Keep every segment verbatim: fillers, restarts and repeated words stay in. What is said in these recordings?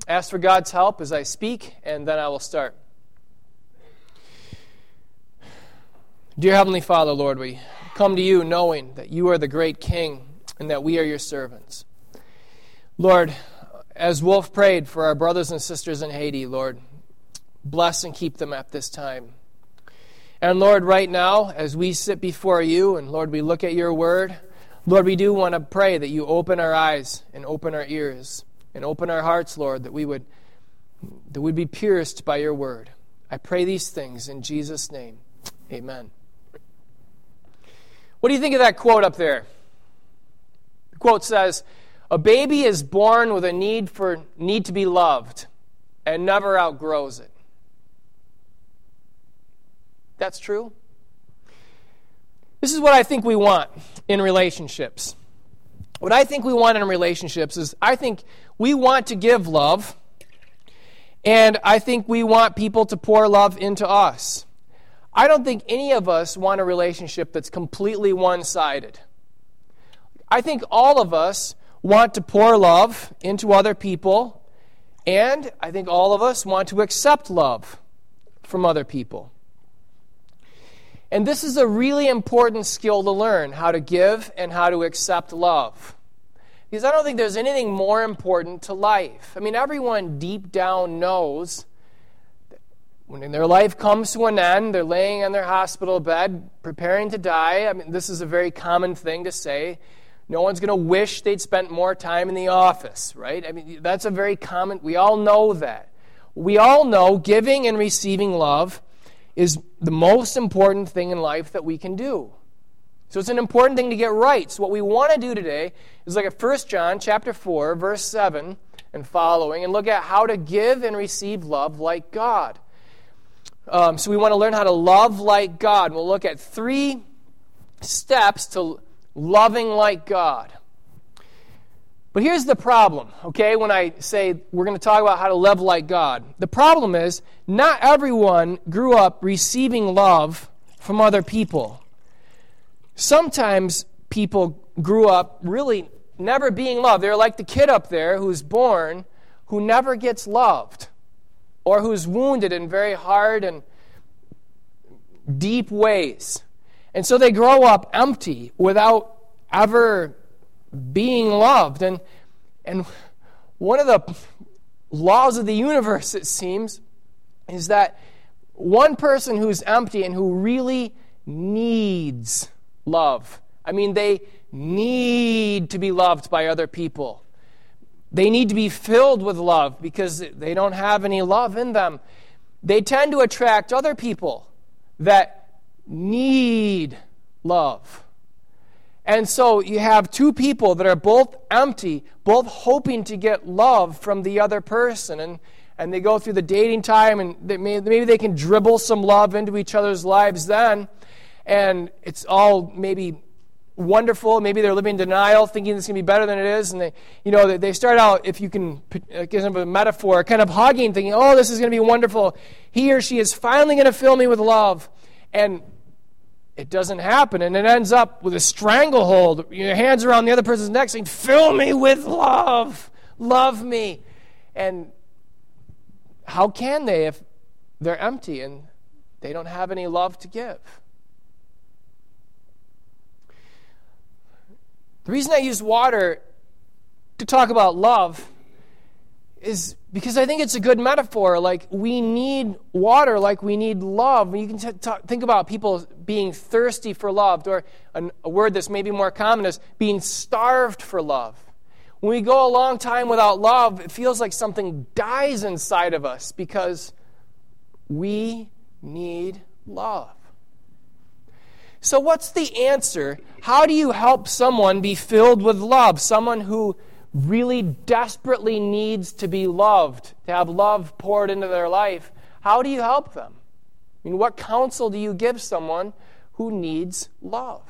ask for God's help as I speak, and then I will start. Dear Heavenly Father, Lord, we come to you knowing that you are the great King and that we are your servants. Lord, as Wolf prayed for our brothers and sisters in Haiti, Lord, bless and keep them at this time. And Lord, right now, as we sit before you, and Lord, we look at your word, Lord, we do want to pray that you open our eyes and open our ears and open our hearts, Lord, that we would that we'd be pierced by your word. I pray these things in Jesus' name. Amen. What do you think of that quote up there? The quote says, "A baby is born with a need for need to be loved and never outgrows it." That's true. This is what I think we want in relationships. What I think we want in relationships is I think we want to give love, and I think we want people to pour love into us. I don't think any of us want a relationship that's completely one-sided. I think all of us want to pour love into other people, and I think all of us want to accept love from other people. And this is a really important skill to learn, how to give and how to accept love. Because I don't think there's anything more important to life. I mean, everyone deep down knows that when their life comes to an end, they're laying on their hospital bed, preparing to die. I mean, this is a very common thing to say. No one's going to wish they'd spent more time in the office, right? I mean, that's a very common, we all know that. We all know giving and receiving love is the most important thing in life that we can do. So it's an important thing to get right. So what we want to do today is look at First John chapter four, verse seven and following, and look at how to give and receive love like God. Um, so we want to learn how to love like God. We'll look at three steps to loving like God. But here's the problem, okay, when I say we're going to talk about how to love like God. The problem is not everyone grew up receiving love from other people. Sometimes people grew up really never being loved. They're like the kid up there who's born who never gets loved or who's wounded in very hard and deep ways. And so they grow up empty without ever being loved. And and one of the laws of the universe, it seems, is that one person who's empty and who really needs love, I mean, they need to be loved by other people. They need to be filled with love because they don't have any love in them. They tend to attract other people that need love. And so you have two people that are both empty, both hoping to get love from the other person. And, and they go through the dating time, and they may, maybe they can dribble some love into each other's lives then. And it's all maybe wonderful. Maybe they're living in denial, thinking it's going to be better than it is. And they, you know, they start out, if you can give them a metaphor, kind of hugging, thinking, oh, this is going to be wonderful. He or she is finally going to fill me with love. And it doesn't happen, and it ends up with a stranglehold. Your hands around the other person's neck saying, fill me with love. Love me. And how can they if they're empty and they don't have any love to give? The reason I use water to talk about love is because I think it's a good metaphor. Like, we need water like we need love. You can t- t- think about people being thirsty for love, or a, a word that's maybe more common is being starved for love. When we go a long time without love, it feels like something dies inside of us because we need love. So what's the answer? How do you help someone be filled with love? Someone who really desperately needs to be loved, to have love poured into their life. How do you help them? I mean, what counsel do you give someone who needs love?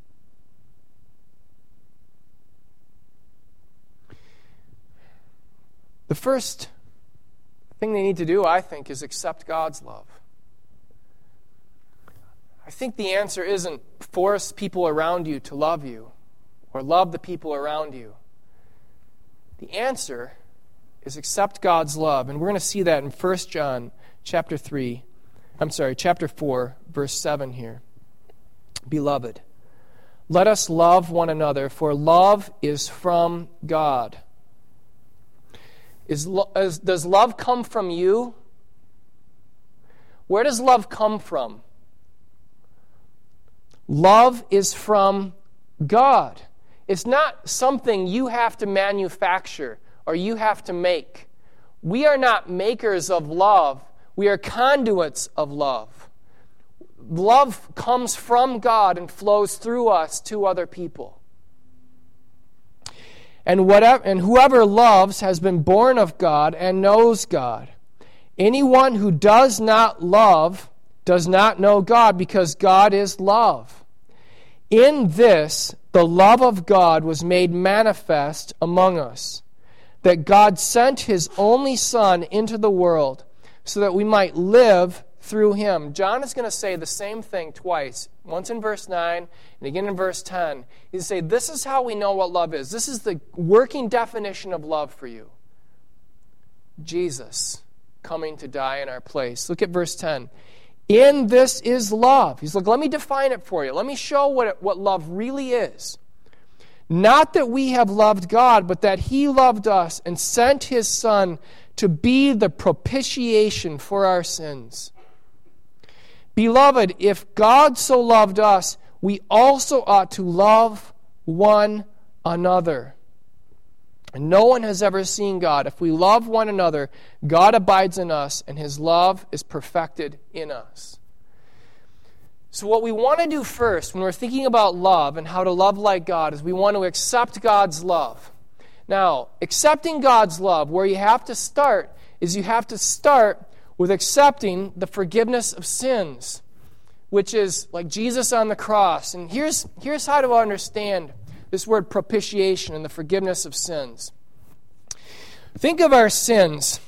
The first thing they need to do, I think, is accept God's love. I think the answer isn't force people around you to love you or love the people around you. The answer is accept God's love. And we're going to see that in First John chapter three. I'm sorry, chapter four, verse seven here. Beloved, let us love one another, for love is from God. Is, is, does love come from you? Where does love come from? Love is from God. It's not something you have to manufacture or you have to make. We are not makers of love. We are conduits of love. Love comes from God and flows through us to other people. And whatever, and whoever loves has been born of God and knows God. Anyone who does not love does not know God, because God is love. In this, the love of God was made manifest among us, that God sent his only Son into the world so that we might live through him. John is going to say the same thing twice, once in verse nine and again in verse ten. He's going to say, this is how we know what love is. This is the working definition of love for you. Jesus coming to die in our place. Look at verse ten. In this is love. He's like, let me define it for you. Let me show what, it, what love really is. Not that we have loved God, but that he loved us and sent his Son to be the propitiation for our sins. Beloved, if God so loved us, we also ought to love one another. And no one has ever seen God. If we love one another, God abides in us, and his love is perfected in us. So what we want to do first when we're thinking about love and how to love like God is we want to accept God's love. Now, accepting God's love, where you have to start, is you have to start with accepting the forgiveness of sins, which is like Jesus on the cross. And here's, here's how to understand this word propitiation and the forgiveness of sins. Think of our sins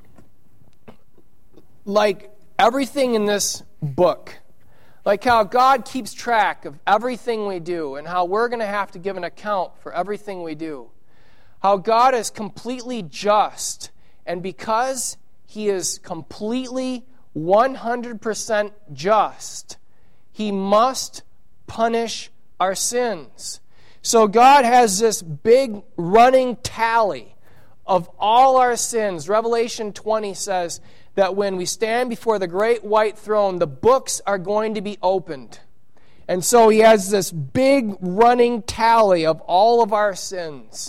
like everything in this book. Like how God keeps track of everything we do and how we're going to have to give an account for everything we do. How God is completely just, and because he is completely one hundred percent just, he must punish our sins. So God has this big running tally of all our sins. Revelation twenty says that when we stand before the great white throne, the books are going to be opened. And so he has this big running tally of all of our sins.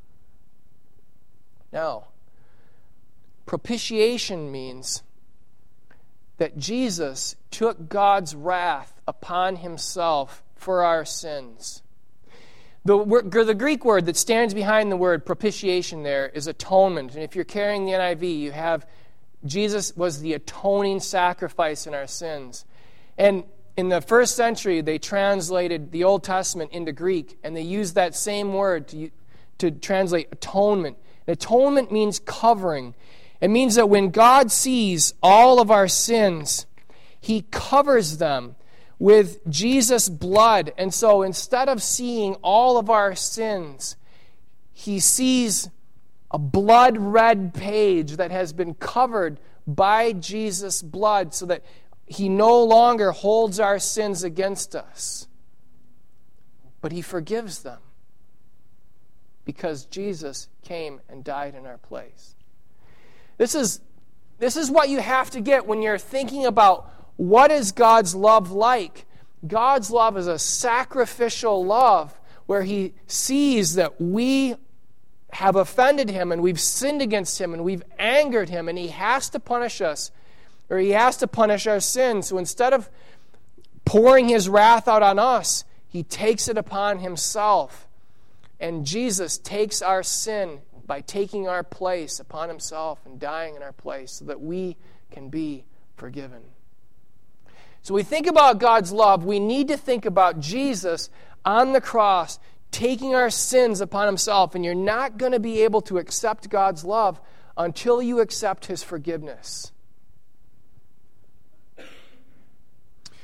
Now, propitiation means that Jesus took God's wrath upon himself for our sins. The, the Greek word that stands behind the word propitiation there is atonement. And if you're carrying the N I V, you have Jesus was the atoning sacrifice in our sins. And in the first century, they translated the Old Testament into Greek, and they used that same word to, to translate atonement. And atonement means covering. It means that when God sees all of our sins, he covers them with Jesus' blood. And so instead of seeing all of our sins, he sees a blood-red page that has been covered by Jesus' blood so that he no longer holds our sins against us. But he forgives them because Jesus came and died in our place. This is, this is what you have to get when you're thinking about what is God's love like. God's love is a sacrificial love where he sees that we have offended him and we've sinned against him and we've angered him, and he has to punish us, or he has to punish our sins. So instead of pouring his wrath out on us, he takes it upon himself. And Jesus takes our sin by taking our place upon himself and dying in our place so that we can be forgiven. So we think about God's love, we need to think about Jesus on the cross taking our sins upon himself. And you're not going to be able to accept God's love until you accept his forgiveness.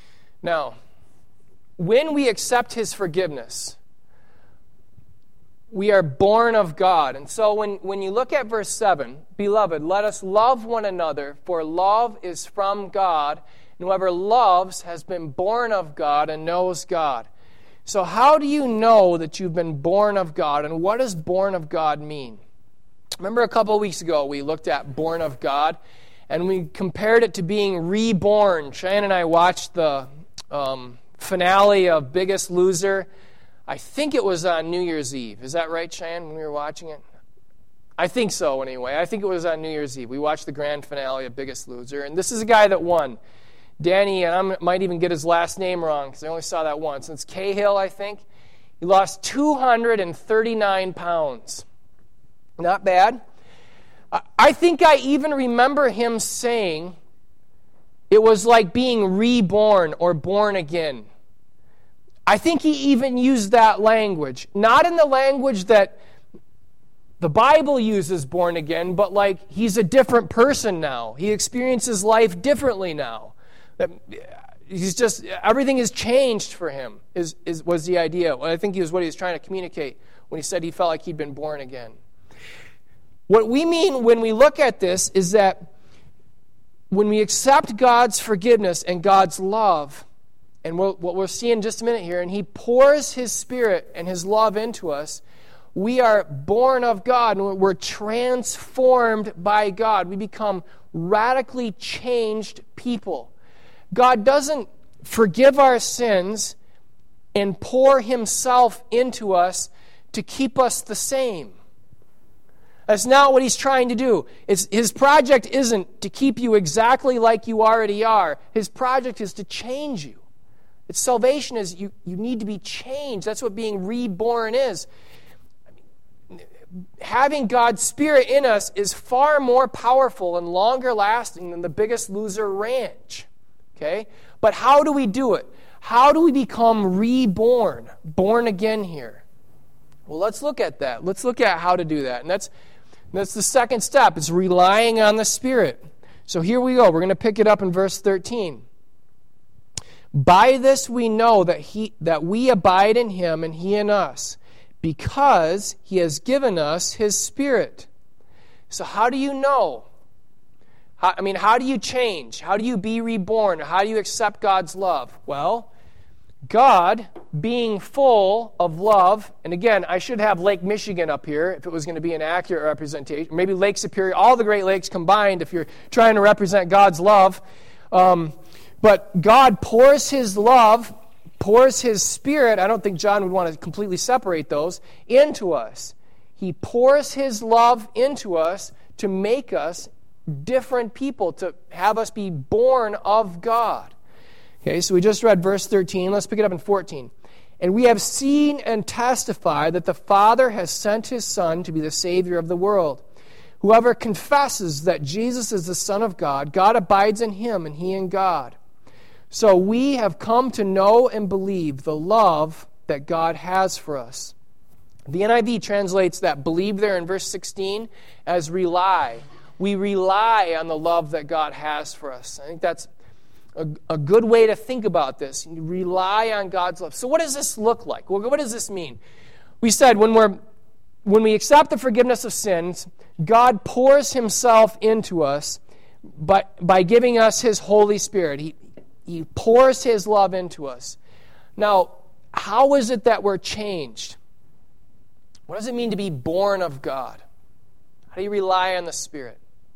Now, when we accept his forgiveness, we are born of God. And so when, when you look at verse seven, beloved, let us love one another, for love is from God, and whoever loves has been born of God and knows God. So how do you know that you've been born of God, and what does born of God mean? Remember a couple of weeks ago we looked at born of God, and we compared it to being reborn. Cheyenne and I watched the um, finale of Biggest Loser. I think it was on New Year's Eve. Is that right, Cheyenne, when we were watching it? I think so, anyway. I think it was on New Year's Eve. We watched the grand finale of Biggest Loser, and this is a guy that won. Danny, and I might even get his last name wrong because I only saw that once. It's Cahill, I think. He lost two hundred thirty-nine pounds. Not bad. I think I even remember him saying it was like being reborn or born again. I think he even used that language. Not in the language that the Bible uses born again, but like he's a different person now. He experiences life differently now. That he's just, everything has changed for him, is, is was the idea. I think it was what he was trying to communicate when he said he felt like he'd been born again. What we mean when we look at this is that when we accept God's forgiveness and God's love, and we'll, what we'll see in just a minute here, and he pours his Spirit and his love into us, we are born of God, and we're transformed by God. We become radically changed people. God doesn't forgive our sins and pour himself into us to keep us the same. That's not what he's trying to do. It's, his project isn't to keep you exactly like you already are. His project is to change you. Its salvation is you, you need to be changed. That's what being reborn is. I mean, having God's Spirit in us is far more powerful and longer lasting than the Biggest Loser ranch. Okay? But how do we do it? How do we become reborn, born again here? Well, let's look at that. Let's look at how to do that. And that's that's the second step. It's relying on the Spirit. So here we go. We're going to pick it up in verse thirteen. By this we know that he that we abide in him and he in us, because he has given us his Spirit. So how do you know? How, I mean, how do you change? How do you be reborn? How do you accept God's love? Well, God, being full of love, and again, I should have Lake Michigan up here if it was going to be an accurate representation. Maybe Lake Superior, all the Great Lakes combined if you're trying to represent God's love. Um, but God pours his love, pours his Spirit, I don't think John would want to completely separate those, into us. He pours his love into us to make us different people, to have us be born of God. Okay, so we just read verse thirteen. Let's pick it up in fourteen. And we have seen and testified that the Father has sent his Son to be the Savior of the world. Whoever confesses that Jesus is the Son of God, God abides in him and he in God. So we have come to know and believe the love that God has for us. The N I V translates that believe there in verse sixteen as rely. We rely on the love that God has for us. I think that's a, a good way to think about this. You rely on God's love. So what does this look like? Well, what does this mean? We said when we're when we accept the forgiveness of sins, God pours himself into us by, by giving us his Holy Spirit. He, he pours his love into us. Now, how is it that we're changed? What does it mean to be born of God? How do you rely on the Spirit?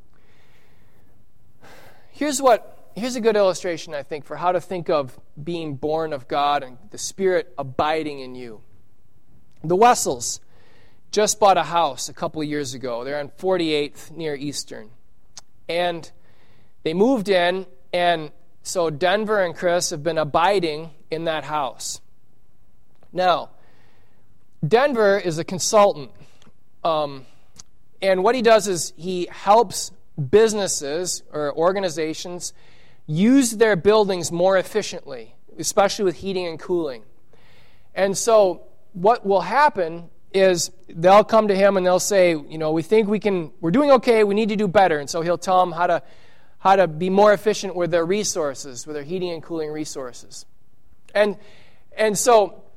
Here's what here's a good illustration, I think, for how to think of being born of God and the Spirit abiding in you. The Wessels just bought a house a couple of years ago. They're on forty-eighth near Eastern. And they moved in, and so Denver and Chris have been abiding in that house. Now, Denver is a consultant. Um, and what he does is he helps businesses or organizations use their buildings more efficiently, especially with heating and cooling. And so what will happen is they'll come to him and they'll say, you know, we think we can, we're doing okay, we need to do better. And so he'll tell them how to how to be more efficient with their resources, with their heating and cooling resources. And and so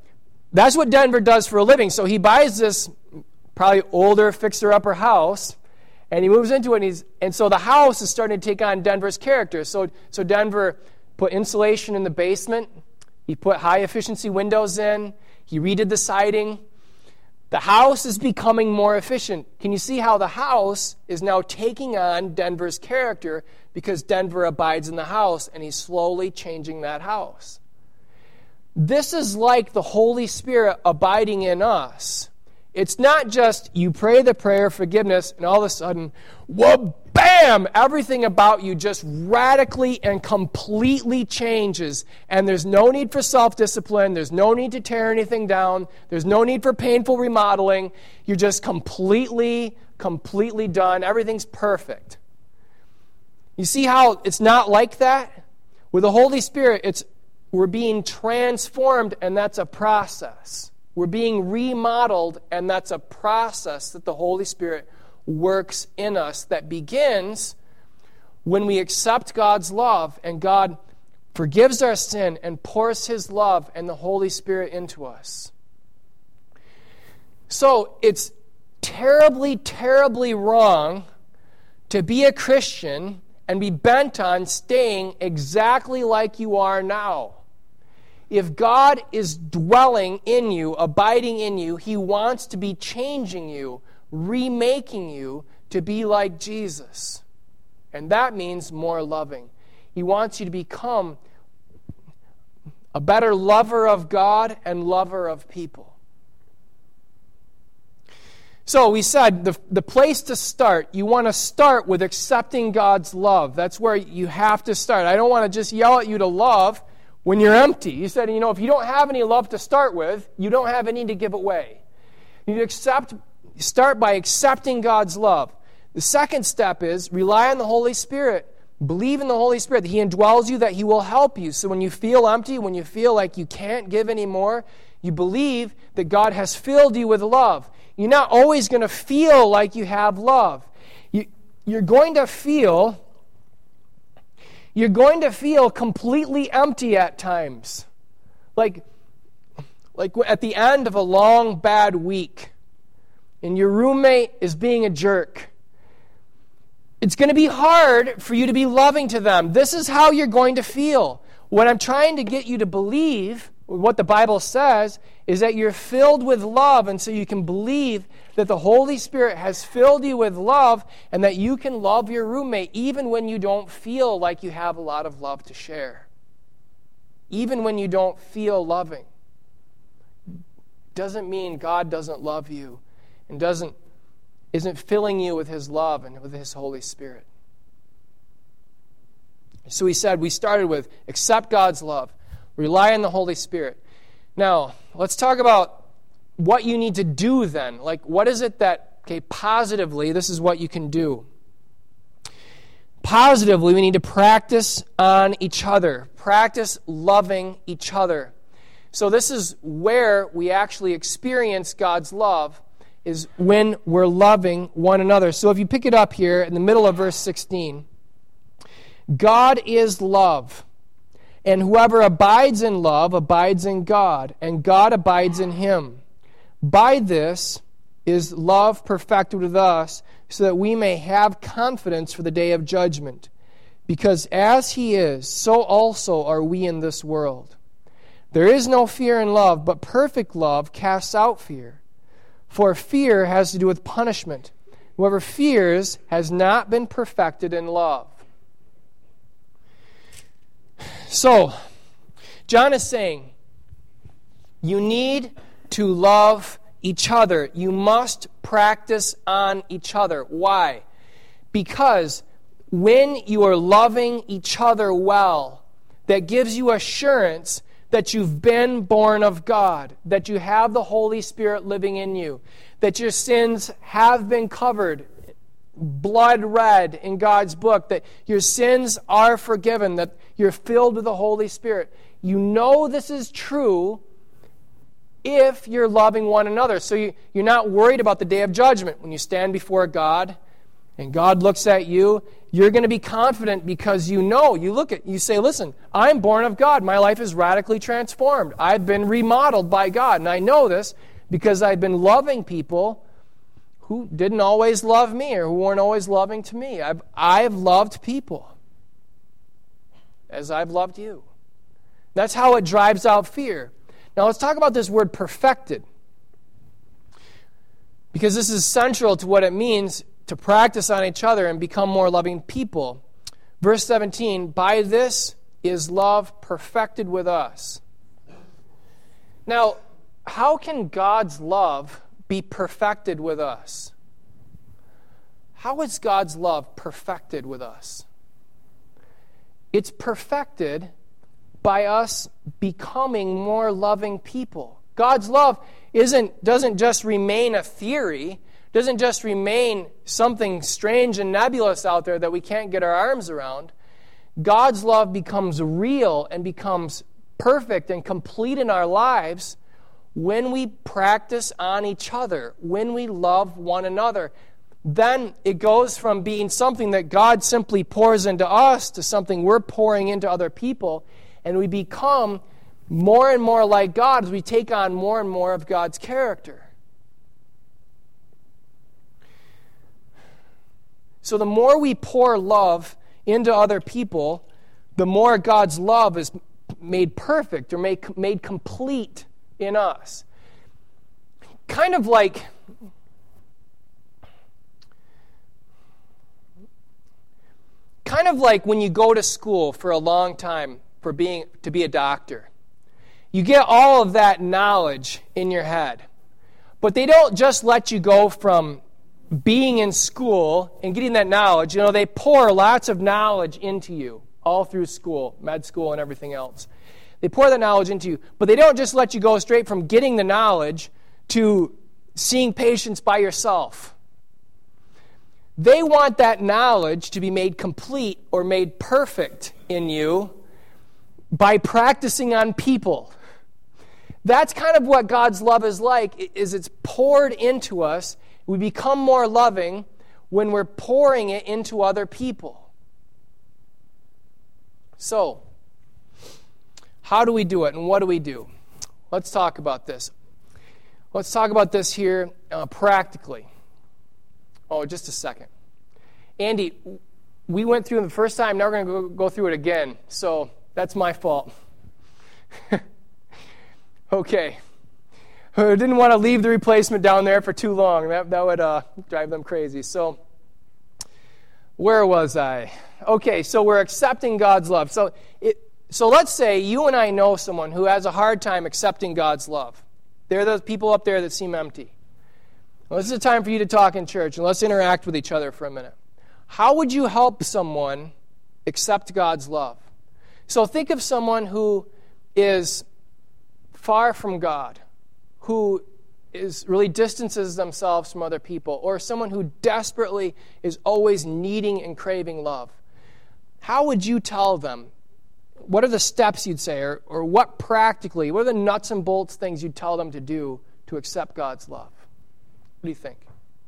that's what Denver does for a living. So he buys this probably older fixer-upper house, and he moves into it, and, he's, and so the house is starting to take on Denver's character. So, so Denver put insulation in the basement. He put high-efficiency windows in. He redid the siding. The house is becoming more efficient. Can you see how the house is now taking on Denver's character because Denver abides in the house, and he's slowly changing that house? This is like the Holy Spirit abiding in us. It's not just you pray the prayer of forgiveness, and all of a sudden, whoa, bam, everything about you just radically and completely changes. And there's no need for self-discipline. There's no need to tear anything down. There's no need for painful remodeling. You're just completely, completely done. Everything's perfect. You see how it's not like that? With the Holy Spirit, it's we're being transformed, and that's a process. We're being remodeled, and that's a process that the Holy Spirit works in us that begins when we accept God's love, and God forgives our sin and pours His love and the Holy Spirit into us. So it's terribly, terribly wrong to be a Christian and be bent on staying exactly like you are now. If God is dwelling in you, abiding in you, He wants to be changing you, remaking you to be like Jesus. And that means more loving. He wants you to become a better lover of God and lover of people. So we said the, the place to start, you want to start with accepting God's love. That's where you have to start. I don't want to just yell at you to love when you're empty. You said, you know, if you don't have any love to start with, you don't have any to give away. You need to accept, start by accepting God's love. The second step is rely on the Holy Spirit. Believe in the Holy Spirit, that He indwells you, that He will help you. So when you feel empty, when you feel like you can't give anymore, you believe that God has filled you with love. You're not always going to feel like you have love. You, you're going to feel, you're going to feel completely empty at times. Like, like at the end of a long, bad week, and your roommate is being a jerk. It's going to be hard for you to be loving to them. This is how you're going to feel. What I'm trying to get you to believe, what the Bible says, is that you're filled with love, and so you can believe that the Holy Spirit has filled you with love and that you can love your roommate even when you don't feel like you have a lot of love to share. Even when you don't feel loving. Doesn't mean God doesn't love you and doesn't isn't filling you with His love and with His Holy Spirit. So we said we started with accept God's love, rely on the Holy Spirit. Now, let's talk about what you need to do then. Like, what is it that, okay, positively, this is what you can do. Positively, we need to practice on each other. Practice loving each other. So this is where we actually experience God's love, is when we're loving one another. So if you pick it up here in the middle of verse sixteen, God is love, and whoever abides in love abides in God, and God abides in him. By this is love perfected with us, so that we may have confidence for the day of judgment. Because as He is, so also are we in this world. There is no fear in love, but perfect love casts out fear. For fear has to do with punishment. Whoever fears has not been perfected in love. So, John is saying, you need to love each other. You must practice on each other. Why? Because when you are loving each other well, that gives you assurance that you've been born of God, that you have the Holy Spirit living in you, that your sins have been covered, blood red in God's book, that your sins are forgiven, that you're filled with the Holy Spirit. You know this is true if you're loving one another. So you, you're not worried about the day of judgment when you stand before God and God looks at you, you're going to be confident because you know, you look at, you say, listen, I'm born of God. My life is radically transformed. I've been remodeled by God, and I know this because I've been loving people who didn't always love me or who weren't always loving to me. I've, I've loved people as I've loved you. That's how it drives out fear. Now let's talk about this word perfected, because this is central to what it means to practice on each other and become more loving people. Verse seventeen, by this is love perfected with us. Now, how can God's love be perfected with us? How is God's love perfected with us? It's perfected by us becoming more loving people. God's love isn't doesn't just remain a theory, doesn't just remain something strange and nebulous out there that we can't get our arms around. God's love becomes real and becomes perfect and complete in our lives when we practice on each other, when we love one another. Then it goes from being something that God simply pours into us to something we're pouring into other people, and we become more and more like God as we take on more and more of God's character. So the more we pour love into other people, the more God's love is made perfect or made, made complete in us. Kind of like kind of like when you go to school for a long time for being to be a doctor. You get all of that knowledge in your head. But they don't just let you go from being in school and getting that knowledge. You know, they pour lots of knowledge into you all through school, med school and everything else. They pour that knowledge into you, but they don't just let you go straight from getting the knowledge to seeing patients by yourself. They want that knowledge to be made complete or made perfect in you by practicing on people. That's kind of what God's love is like, is it's poured into us. We become more loving when we're pouring it into other people. So, how do we do it and what do we do? Let's talk about this. Let's talk about this here uh, practically. Oh, just a second. Andy, we went through it the first time. Now we're going to go, go through it again. So that's my fault. Okay. I didn't want to leave the replacement down there for too long. That, that would uh, drive them crazy. So where was I? Okay, so we're accepting God's love. So it, so let's say you and I know someone who has a hard time accepting God's love. They're those people up there that seem empty. Well, this is a time for you to talk in church, and let's interact with each other for a minute. How would you help someone accept God's love? So think of someone who is far from God, who is really distances themselves from other people, or someone who desperately is always needing and craving love. How would you tell them? What are the steps you'd say, or, or what practically, what are the nuts and bolts things you'd tell them to do to accept God's love? What do you think?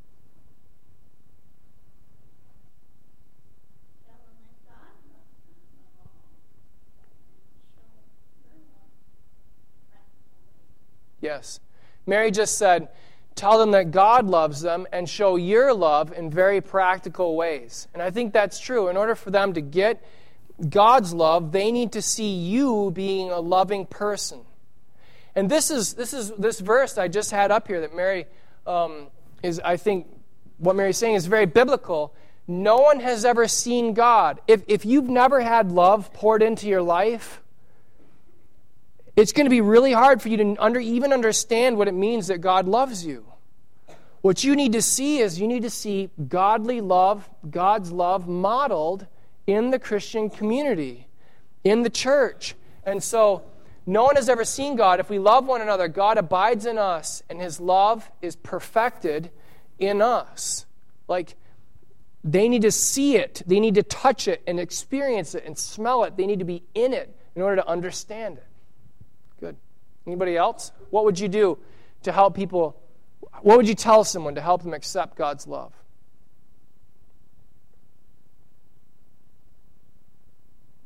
Yes. Mary just said, tell them that God loves them and show your love in very practical ways. And I think that's true. In order for them to get God's love, they need to see you being a loving person. And this is this is this verse I just had up here that Mary um, is, I think, what Mary's saying is very biblical. No one has ever seen God. If if you've never had love poured into your life, it's going to be really hard for you to under, even understand what it means that God loves you. What you need to see is you need to see godly love, God's love modeled in the Christian community, in the church. And so no one has ever seen God. If we love one another, God abides in us, and his love is perfected in us. Like, they need to see it. They need to touch it and experience it and smell it. They need to be in it in order to understand it. Good. Anybody else? What would you do to help people? What would you tell someone to help them accept God's love?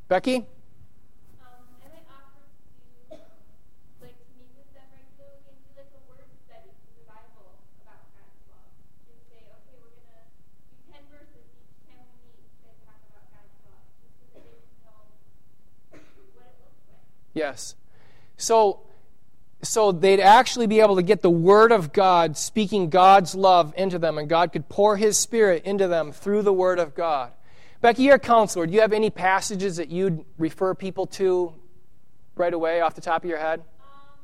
Becky? Um, I might offer to, like, to meet with them regularly and do, like, a word study through the Bible about God's love. Just say, okay, we're going to do ten verses each time we meet that talk about God's love, just so that they can know what it looks like. Yes. So, so they'd actually be able to get the Word of God speaking God's love into them, and God could pour His Spirit into them through the Word of God. Becky, you're a counselor. Do you have any passages that you'd refer people to right away off the top of your head? Um,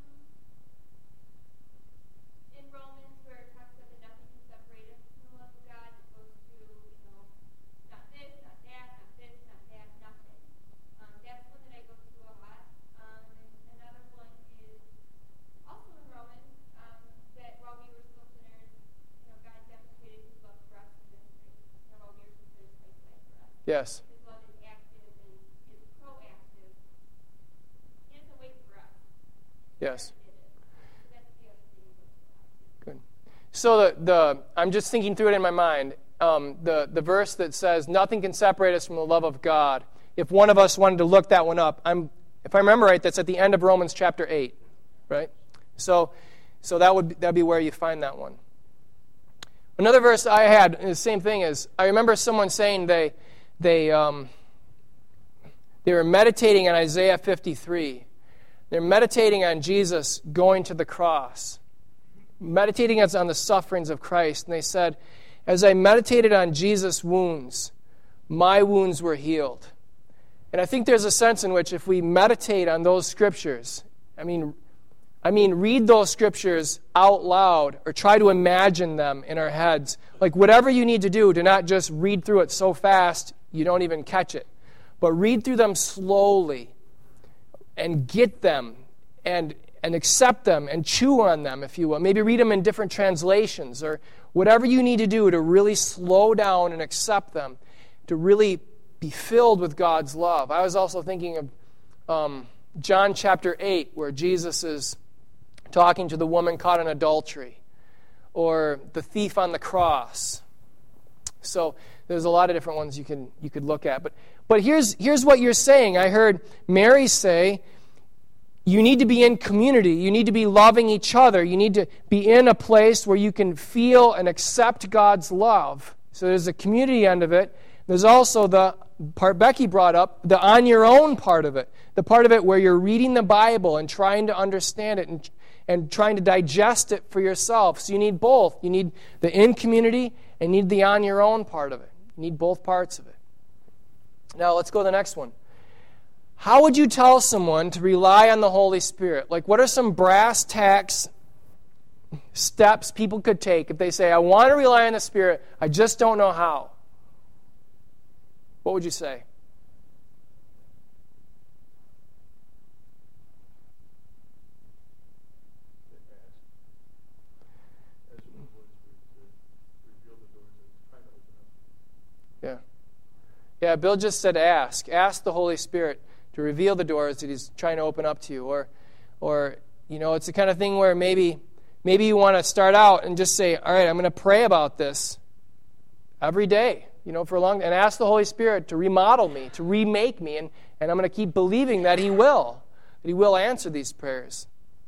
in Romans, where it talks about that nothing can separate us from the love of God, it goes through, you know, not this, not that, not this, not that, nothing. Um, that's one that I go through a lot. Um, and another one is also in Romans, um, that while we were still sinners, you know, God demonstrated His love for us in this, you know, while we were still sinners, Christ died for us. Yes. His love is active and is proactive. He doesn't wait for us. Yes. He did it. That's the other thing he goes through a lot, too. Good. So the, the I'm just thinking through it in my mind. Um, the, the verse that says, nothing can separate us from the love of God. If one of us wanted to look that one up, I'm, if I remember right, that's at the end of Romans chapter eight, right? So, so that would that'd be where you find that one. Another verse I had, the same thing is, I remember someone saying they they um, they were meditating on Isaiah fifty-three. They're meditating on Jesus going to the cross, meditating on the sufferings of Christ, and they said, as I meditated on Jesus' wounds, my wounds were healed. And I think there's a sense in which if we meditate on those scriptures, I mean, I mean, read those scriptures out loud or try to imagine them in our heads. Like whatever you need to do to not just read through it so fast you don't even catch it, but read through them slowly and get them and and accept them and chew on them, if you will. Maybe read them in different translations or whatever you need to do to really slow down and accept them, to really be filled with God's love. I was also thinking of um, John chapter eight, where Jesus is talking to the woman caught in adultery, or the thief on the cross. So there's a lot of different ones you can you could look at. But but here's here's what you're saying. I heard Mary say, you need to be in community. You need to be loving each other. You need to be in a place where you can feel and accept God's love. So there's a community end of it. There's also the part Becky brought up, the on your own part of it. The part of it where you're reading the Bible and trying to understand it and, and trying to digest it for yourself. So you need both. You need the in community and you need the on your own part of it. You need both parts of it. Now let's go to the next one. How would you tell someone to rely on the Holy Spirit? Like, what are some brass tacks steps people could take if they say, I want to rely on the Spirit, I just don't know how? What would you say? Yeah. Yeah, Bill just said ask. Ask the Holy Spirit to reveal the doors that He's trying to open up to you. Or, or you know, it's the kind of thing where maybe maybe you want to start out and just say, all right, I'm going to pray about this every day, you know, for a long time, and ask the Holy Spirit to remodel me, to remake me, and, and I'm going to keep believing that He will, that He will answer these prayers.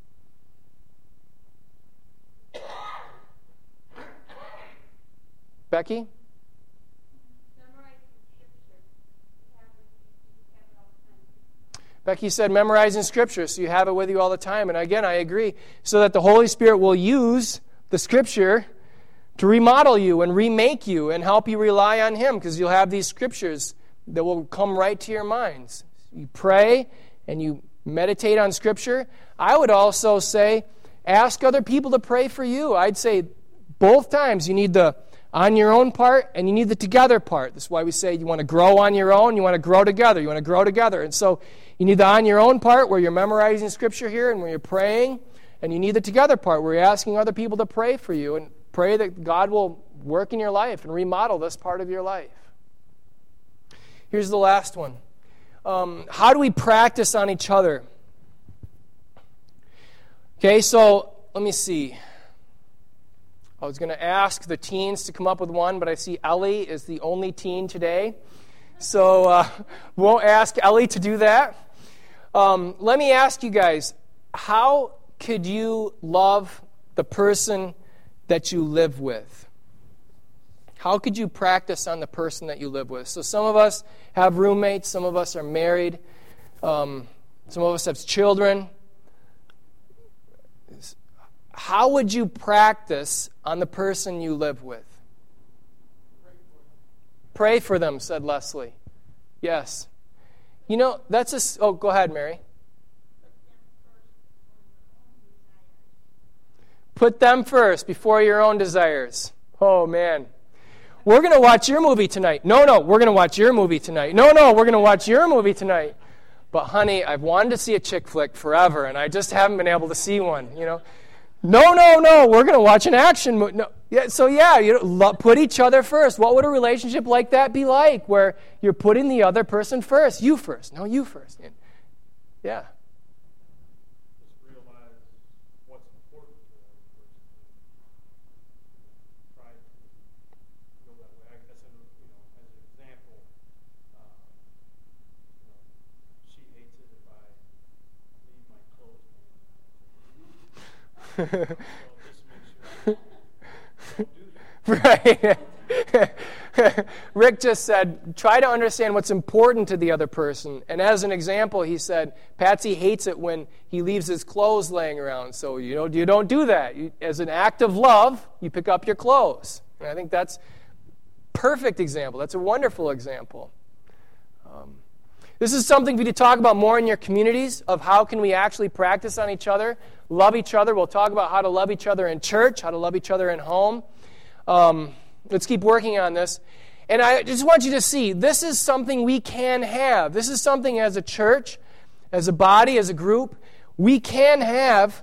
Becky? Becky said memorizing Scripture so you have it with you all the time. And again, I agree. So that the Holy Spirit will use the Scripture to remodel you and remake you and help you rely on Him, because you'll have these Scriptures that will come right to your minds. You pray and you meditate on Scripture. I would also say ask other people to pray for you. I'd say both times you need the on your own part and you need the together part. That's why we say you want to grow on your own, you want to grow together, you want to grow together. And so you need the on your own part where you're memorizing Scripture here and where you're praying, and you need the together part where you're asking other people to pray for you and pray that God will work in your life and remodel this part of your life. Here's the last one. Um, how do we practice on each other? Okay, so let me see. I was going to ask the teens to come up with one, but I see Ellie is the only teen today. So uh, won't ask Ellie to do that. Um, let me ask you guys, how could you love the person that you live with? How could you practice on the person that you live with? So some of us have roommates, some of us are married, um, some of us have children. How would you practice on the person you live with? Pray for them, said Leslie. Yes. You know, that's a... Oh, go ahead, Mary. Put them first before your own desires. Oh, man. We're going to watch your movie tonight. No, no, we're going to watch your movie tonight. No, no, we're going to watch your movie tonight. But, honey, I've wanted to see a chick flick forever, and I just haven't been able to see one, you know. No, no, no, we're going to watch an action movie. No. Yeah, so, yeah, you know, put each other first. What would a relationship like that be like, where you're putting the other person first? You first. No, you first. Yeah. Just realize what's important to the other person. Try to go that way. I guess, you know, as an example, uh, you know, she hates it if I leave my clothes. So this makes sure don't do that. Right. Rick just said, try to understand what's important to the other person. And as an example, he said, Patsy hates it when he leaves his clothes laying around. So, you know, you don't do that. You, as an act of love, you pick up your clothes. And I think that's a perfect example. That's a wonderful example. Um, This is something we need to talk about more in your communities, of how can we actually practice on each other, love each other. We'll talk about how to love each other in church, how to love each other in home. Um, let's keep working on this. And I just want you to see, this is something we can have. This is something as a church, as a body, as a group, we can have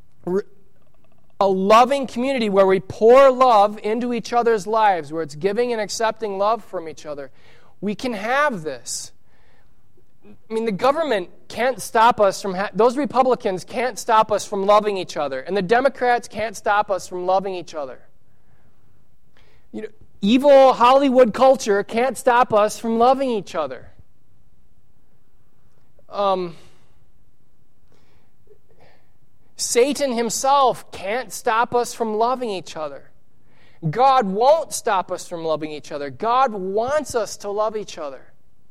a loving community where we pour love into each other's lives, where it's giving and accepting love from each other. We can have this. I mean, the government can't stop us from, ha- those Republicans can't stop us from loving each other. And the Democrats can't stop us from loving each other. You know, evil Hollywood culture can't stop us from loving each other. Um, Satan himself can't stop us from loving each other. God won't stop us from loving each other. God wants us to love each other.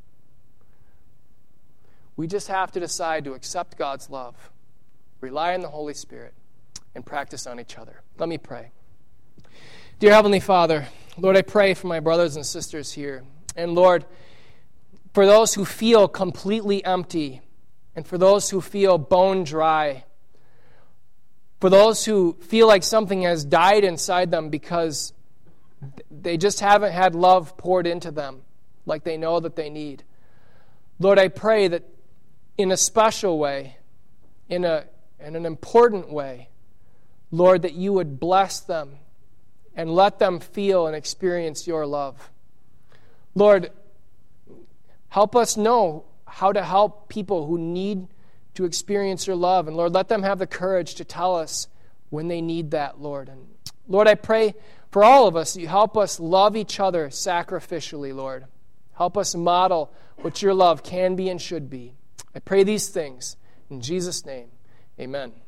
We just have to decide to accept God's love, rely on the Holy Spirit, and practice on each other. Let me pray. Dear Heavenly Father, Lord, I pray for my brothers and sisters here. And Lord, for those who feel completely empty, and for those who feel bone dry, for those who feel like something has died inside them because they just haven't had love poured into them like they know that they need. Lord, I pray that in a special way, in a in an important way, Lord, that you would bless them and let them feel and experience your love. Lord, help us know how to help people who need to experience your love. And Lord, let them have the courage to tell us when they need that, Lord. And Lord, I pray for all of us that you help us love each other sacrificially, Lord. Help us model what your love can be and should be. I pray these things in Jesus' name. Amen.